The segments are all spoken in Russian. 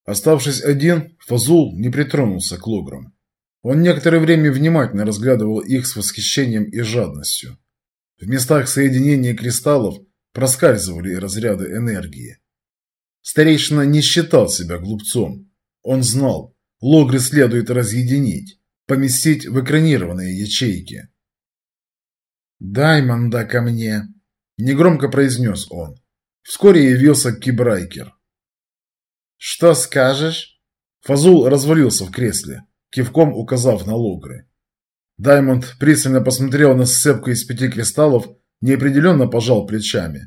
Оставшись один, Фазул не притронулся к лограм. Он некоторое время внимательно разглядывал их с восхищением и жадностью. В местах соединения кристаллов проскальзывали разряды энергии. Старейшина не считал себя глупцом. Он знал, логры следует разъединить, поместить в экранированные ячейки. «Даймонда ко мне!» – негромко произнес он. Вскоре явился Кибрайкер. «Что скажешь?» Фазул развалился в кресле, кивком указав на логры. Даймонд пристально посмотрел на сцепку из 5 кристаллов, неопределенно пожал плечами.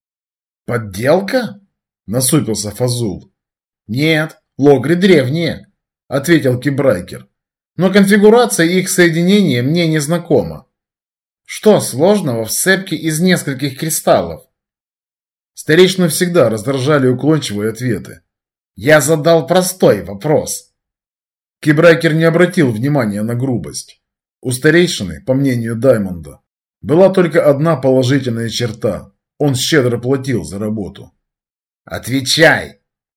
«Подделка?» – насупился Фазул. «Нет, логры древние», – ответил Кибрайкер. «Но конфигурация их соединения мне не знакома. Что сложного в сцепке из нескольких кристаллов?» Старейшину всегда раздражали уклончивые ответы. «Я задал простой вопрос». Кибрайкер не обратил внимания на грубость. У старейшины, по мнению Даймонда, была только одна положительная черта. Он щедро платил за работу. «Отвечай!»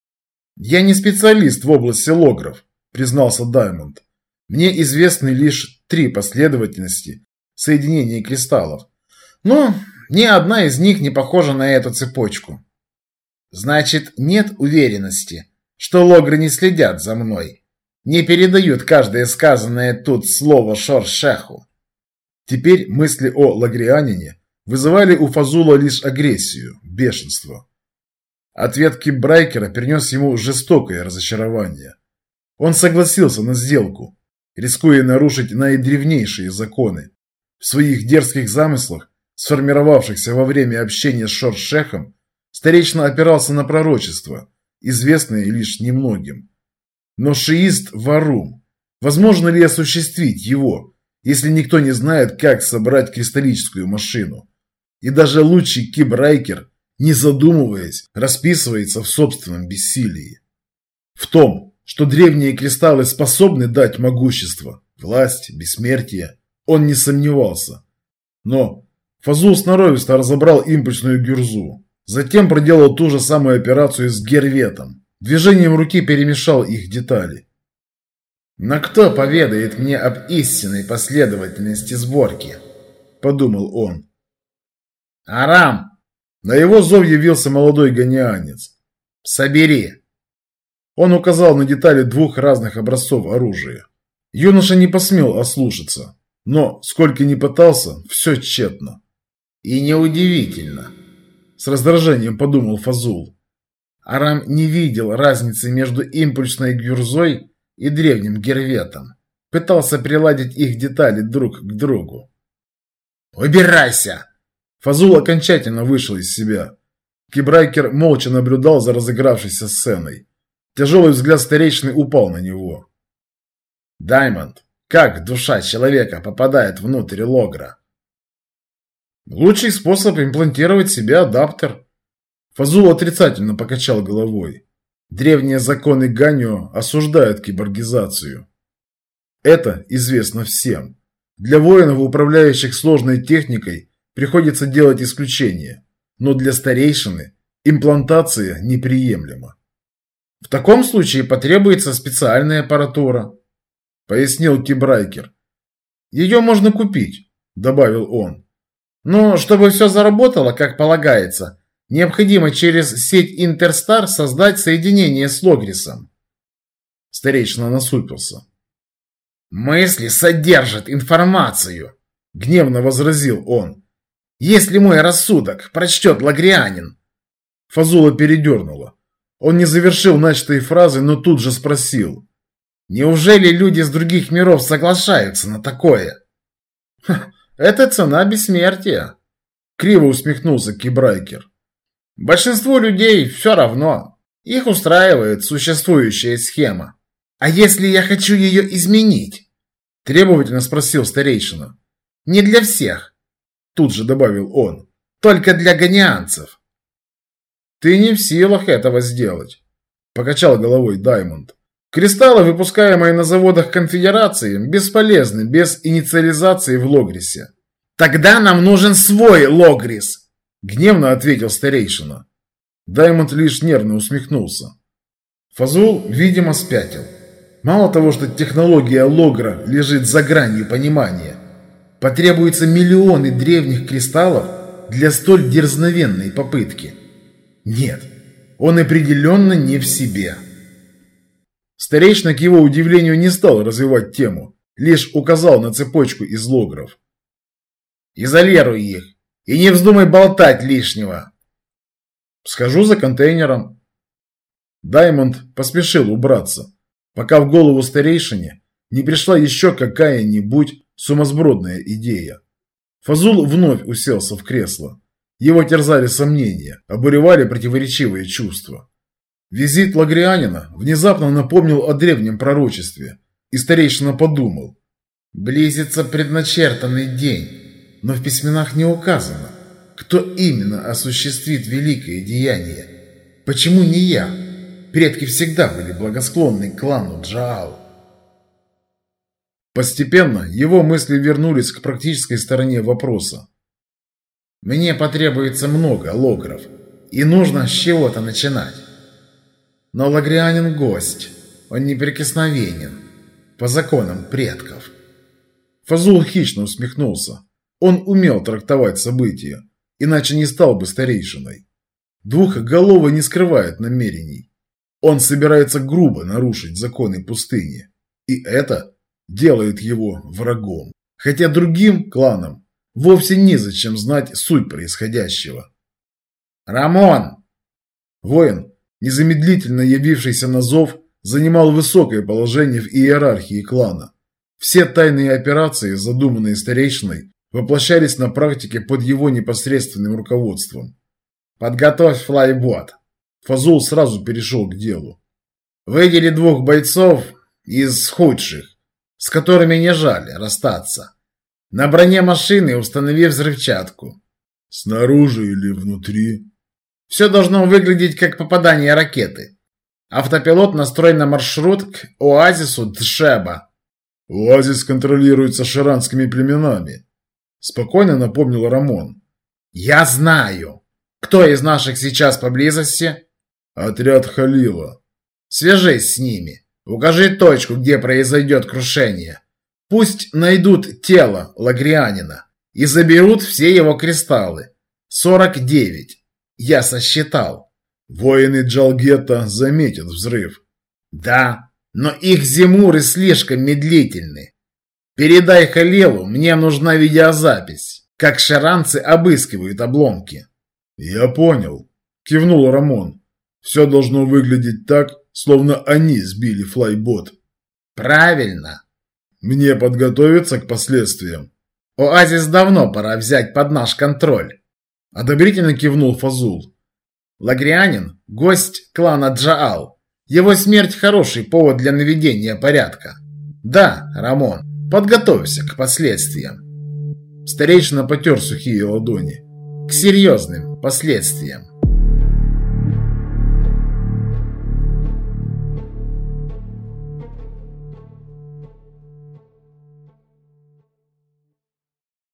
«Я не специалист в области логров», признался Даймонд. «Мне известны лишь 3 последовательности соединения кристаллов. Но ни одна из них не похожа на эту цепочку». «Значит, нет уверенности, что логры не следят за мной, не передают каждое сказанное тут слово Шор-Шеху». Теперь мысли о лагрианине вызывали у Фазула лишь агрессию, бешенство. Ответ Кибрайкера принес ему жестокое разочарование. Он согласился на сделку, рискуя нарушить наидревнейшие законы. В своих дерзких замыслах, сформировавшихся во время общения с Шор-Шехом, старейшина опирался на пророчества, известные лишь немногим. Но шиист Варум, возможно ли осуществить его, если никто не знает, как собрать кристаллическую машину? И даже лучший Кибрайкер, не задумываясь, расписывается в собственном бессилии. В том, что древние кристаллы способны дать могущество, власть, бессмертие, он не сомневался. Но Фазул сноровисто разобрал импульсную гюрзу, затем проделал ту же самую операцию с Герветом. Движением руки перемешал их детали. «Но кто поведает мне об истинной последовательности сборки?» – подумал он. «Арам!» На его зов явился молодой ганианец. «Собери!» Он указал на детали 2 разных образцов оружия. Юноша не посмел ослушаться, но, сколько ни пытался, все тщетно. «И неудивительно», – с раздражением подумал Фазул. Арам не видел разницы между импульсной гюрзой и древним Герветом. Пытался приладить их детали друг к другу. «Убирайся!» Фазул окончательно вышел из себя. Кибрайкер молча наблюдал за разыгравшейся сценой. Тяжелый взгляд старейшины упал на него. «Даймонд, как душа человека попадает внутрь логра?» «Лучший способ имплантировать себе адаптер». Фазул отрицательно покачал головой. Древние законы Ганьо осуждают киборгизацию. Это известно всем. Для воинов, управляющих сложной техникой, приходится делать исключение, но для старейшины имплантация неприемлема. «В таком случае потребуется специальная аппаратура», – пояснил Кибрайкер. «Ее можно купить», – добавил он. «Но чтобы все заработало, как полагается, необходимо через сеть Интерстар создать соединение с Логрисом». Старейшина насупился. «Мысли содержат информацию», – гневно возразил он. «Если мой рассудок прочтет лагрианин». Фазула передернуло. Он не завершил начатой фразы, но тут же спросил. «Неужели люди с других миров соглашаются на такое?» «Это цена бессмертия», — криво усмехнулся Кибрайкер. «Большинству людей все равно. Их устраивает существующая схема. А если я хочу ее изменить?» — требовательно спросил старейшина. «Не для всех», — тут же добавил он, — «только для ганианцев». «Ты не в силах этого сделать», — покачал головой Даймонд. «Кристаллы, выпускаемые на заводах Конфедерации, бесполезны без инициализации в Логрисе». «Тогда нам нужен свой Логрис», — гневно ответил старейшина. Даймонд лишь нервно усмехнулся. Фазул, видимо, спятил. Мало того, что технология Логра лежит за гранью понимания, потребуется миллионы древних кристаллов для столь дерзновенной попытки. Нет, он определенно не в себе. Старейшина, к его удивлению, не стал развивать тему, лишь указал на цепочку из логров. «Изолируй их и не вздумай болтать лишнего!» «Схожу за контейнером». Даймонд поспешил убраться, пока в голову старейшине не пришла еще какая-нибудь сумасбродная идея. Фазул вновь уселся в кресло. Его терзали сомнения, обуревали противоречивые чувства. Визит лагрианина внезапно напомнил о древнем пророчестве, и старейшина подумал. Близится предначертанный день, но в письменах не указано, кто именно осуществит великое деяние. Почему не я? Предки всегда были благосклонны к клану Джаал. Постепенно его мысли вернулись к практической стороне вопроса. Мне потребуется много логров, и нужно с чего-то начинать. Но лагрианин гость, он неприкосновенен, по законам предков. Фазул хищно усмехнулся. Он умел трактовать события, иначе не стал бы старейшиной. Двухголовый не скрывает намерений. Он собирается грубо нарушить законы пустыни, и это делает его врагом. Хотя другим кланам вовсе незачем знать суть происходящего. «Рамон!» Воин, незамедлительно явившийся на зов, занимал высокое положение в иерархии клана. Все тайные операции, задуманные старейшиной, воплощались на практике под его непосредственным руководством. «Подготовь флайбот!» Фазул сразу перешел к делу. «Выдели 2 бойцов из худших, с которыми не жаль расстаться. На броне машины установи взрывчатку». «Снаружи или внутри?» «Все должно выглядеть как попадание ракеты. Автопилот настроен на маршрут к оазису Тшеба». «Оазис контролируется шаранскими племенами», – спокойно напомнил Рамон. «Я знаю. Кто из наших сейчас поблизости?» «Отряд Халила». «Свяжись с ними. Укажи точку, где произойдет крушение. Пусть найдут тело лагрианина и заберут все его кристаллы. 49. Я сосчитал». «Воины Джалгета заметят взрыв». «Да, но их зимуры слишком медлительны. Передай Халилу, мне нужна видеозапись, как шаранцы обыскивают обломки». «Я понял», – кивнул Рамон. «Все должно выглядеть так, словно они сбили флайбот». «Правильно». «Мне подготовиться к последствиям». «Оазис давно пора взять под наш контроль», – одобрительно кивнул Фазул. «Лагрианин – гость клана Джаал. Его смерть – хороший повод для наведения порядка. Да, Рамон, подготовься к последствиям». Старейшина потер сухие ладони. «К серьезным последствиям».